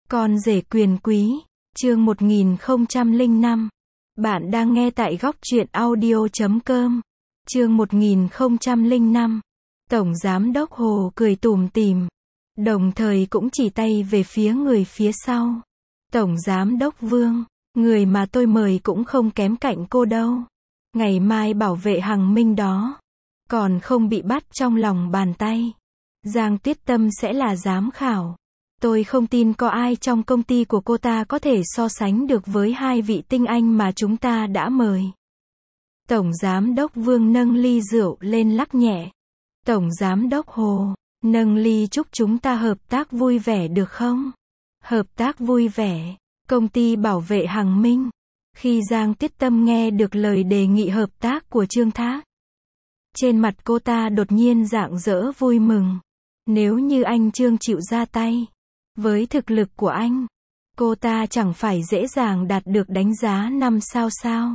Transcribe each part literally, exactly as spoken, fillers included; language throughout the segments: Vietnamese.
Con rể quyền quý, chương một nghìn không trăm lẻ năm. Bạn đang nghe tại góc truyện audio chấm com. Chương một nghìn không trăm lẻ năm. Tổng Giám đốc Hồ cười tủm tỉm, đồng thời cũng chỉ tay về phía người phía sau. Tổng Giám đốc Vương, người mà tôi mời cũng không kém cạnh cô đâu. Ngày mai bảo vệ Hằng Minh đó, còn không bị bắt trong lòng bàn tay. Giang Tuyết Tâm sẽ là giám khảo. Tôi không tin có ai trong công ty của cô ta có thể so sánh được với hai vị tinh anh mà chúng ta đã mời. Tổng Giám đốc Vương nâng ly rượu lên lắc nhẹ. Tổng Giám đốc Hồ, nâng ly chúc chúng ta hợp tác vui vẻ được không? Hợp tác vui vẻ, công ty bảo vệ Hằng Minh. Khi Giang Tuyết Tâm nghe được lời đề nghị hợp tác của Trương Thác, trên mặt cô ta đột nhiên rạng rỡ vui mừng. Nếu như anh Trương chịu ra tay, với thực lực của anh, cô ta chẳng phải dễ dàng đạt được đánh giá năm sao sao.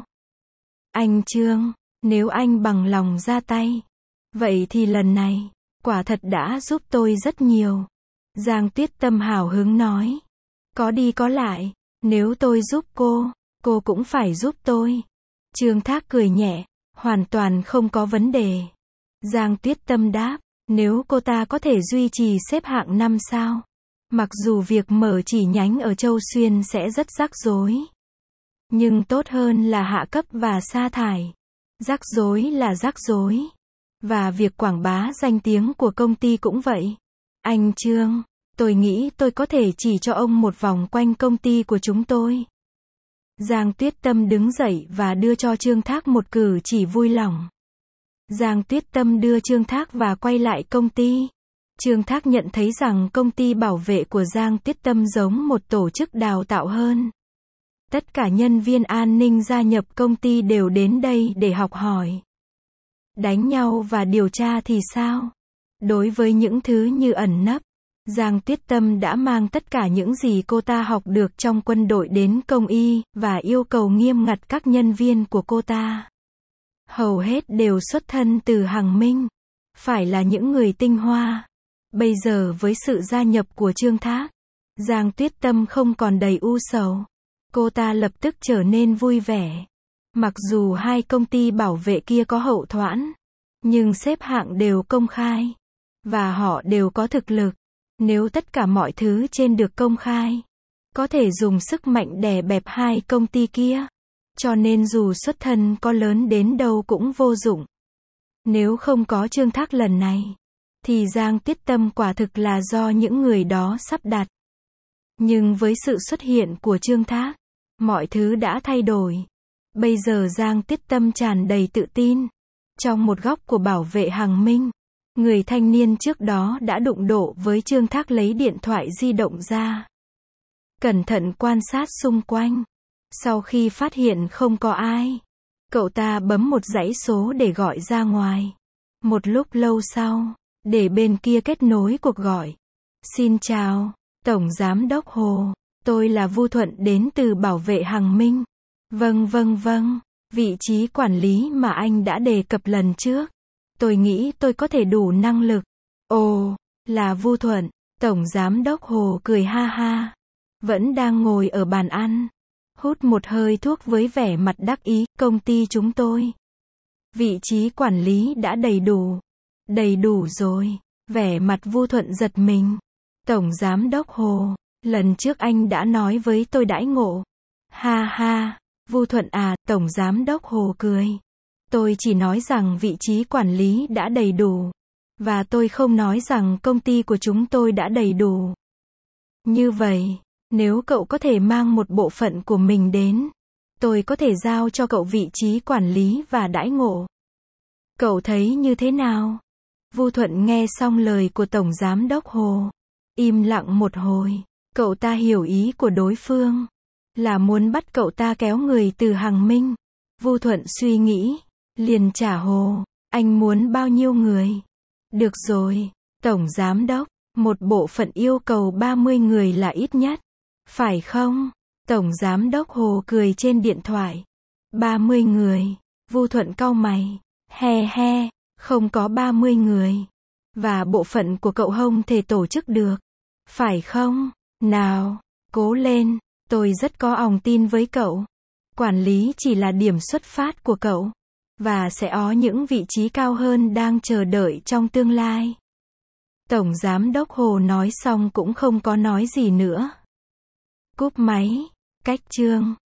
Anh Trương, nếu anh bằng lòng ra tay, vậy thì lần này, quả thật đã giúp tôi rất nhiều. Giang Tuyết Tâm hào hứng nói. Có đi có lại, nếu tôi giúp cô, cô cũng phải giúp tôi. Trương Thác cười nhẹ, hoàn toàn không có vấn đề. Giang Tuyết Tâm đáp, nếu cô ta có thể duy trì xếp hạng năm sao, mặc dù việc mở chỉ nhánh ở Châu Xuyên sẽ rất rắc rối, nhưng tốt hơn là hạ cấp và sa thải. Rắc rối là rắc rối, và việc quảng bá danh tiếng của công ty cũng vậy. Anh Trương, tôi nghĩ tôi có thể chỉ cho ông một vòng quanh công ty của chúng tôi. Giang Tuyết Tâm đứng dậy và đưa cho Trương Thác một cử chỉ vui lòng. Giang Tuyết Tâm đưa Trương Thác và quay lại công ty. Trương Thác nhận thấy rằng công ty bảo vệ của Giang Tuyết Tâm giống một tổ chức đào tạo hơn. Tất cả nhân viên an ninh gia nhập công ty đều đến đây để học hỏi. Đánh nhau và điều tra thì sao? Đối với những thứ như ẩn nấp, Giang Tuyết Tâm đã mang tất cả những gì cô ta học được trong quân đội đến công y, và yêu cầu nghiêm ngặt các nhân viên của cô ta. Hầu hết đều xuất thân từ Hằng Minh, phải là những người tinh hoa. Bây giờ với sự gia nhập của Trương Thác, Giang Tuyết Tâm không còn đầy u sầu. Cô ta lập tức trở nên vui vẻ. Mặc dù hai công ty bảo vệ kia có hậu thuẫn, nhưng xếp hạng đều công khai, và họ đều có thực lực. Nếu tất cả mọi thứ trên được công khai, có thể dùng sức mạnh đè bẹp hai công ty kia. Cho nên dù xuất thân có lớn đến đâu cũng vô dụng. Nếu không có Trương Thác lần này, thì Giang Tuyết Tâm quả thực là do những người đó sắp đặt. Nhưng với sự xuất hiện của Trương Thác, mọi thứ đã thay đổi. Bây giờ Giang Tuyết Tâm tràn đầy tự tin. Trong một góc của bảo vệ Hằng Minh, người thanh niên trước đó đã đụng độ với Trương Thác lấy điện thoại di động ra, cẩn thận quan sát xung quanh. Sau khi phát hiện không có ai, cậu ta bấm một dãy số để gọi ra ngoài. Một lúc lâu sau, để bên kia kết nối cuộc gọi. Xin chào, Tổng Giám đốc Hồ, tôi là Vu Thuận đến từ bảo vệ Hằng Minh. Vâng vâng vâng, vị trí quản lý mà anh đã đề cập lần trước. Tôi nghĩ tôi có thể đủ năng lực. Ồ, là Vu Thuận. Tổng Giám đốc Hồ cười ha ha. Vẫn đang ngồi ở bàn ăn, hút một hơi thuốc với vẻ mặt đắc ý. Công ty chúng tôi, vị trí quản lý đã đầy đủ. Đầy đủ rồi. Vẻ mặt Vu Thuận giật mình. Tổng Giám đốc Hồ, lần trước anh đã nói với tôi đãi ngộ. Ha ha, Vu Thuận à, Tổng Giám đốc Hồ cười. Tôi chỉ nói rằng vị trí quản lý đã đầy đủ. Và tôi không nói rằng công ty của chúng tôi đã đầy đủ. Như vậy, nếu cậu có thể mang một bộ phận của mình đến, tôi có thể giao cho cậu vị trí quản lý và đãi ngộ. Cậu thấy như thế nào? Vu Thuận nghe xong lời của Tổng Giám đốc Hồ, im lặng một hồi. Cậu ta hiểu ý của đối phương, là muốn bắt cậu ta kéo người từ Hằng Minh. Vu Thuận suy nghĩ, liền trả Hồ, anh muốn bao nhiêu người? Được rồi, Tổng Giám đốc, một bộ phận yêu cầu ba mươi người là ít nhất. Phải không? Tổng Giám đốc Hồ cười trên điện thoại. ba mươi người. Vu Thuận cau mày. He he, không có ba mươi người. Và bộ phận của cậu không thể tổ chức được. Phải không? Nào, Cố lên, tôi rất có lòng tin với cậu. Quản lý chỉ là điểm xuất phát của cậu. Và sẽ có những vị trí cao hơn đang chờ đợi trong tương lai. Tổng Giám đốc Hồ nói xong cũng không có nói gì nữa. Cúp máy. Cách chương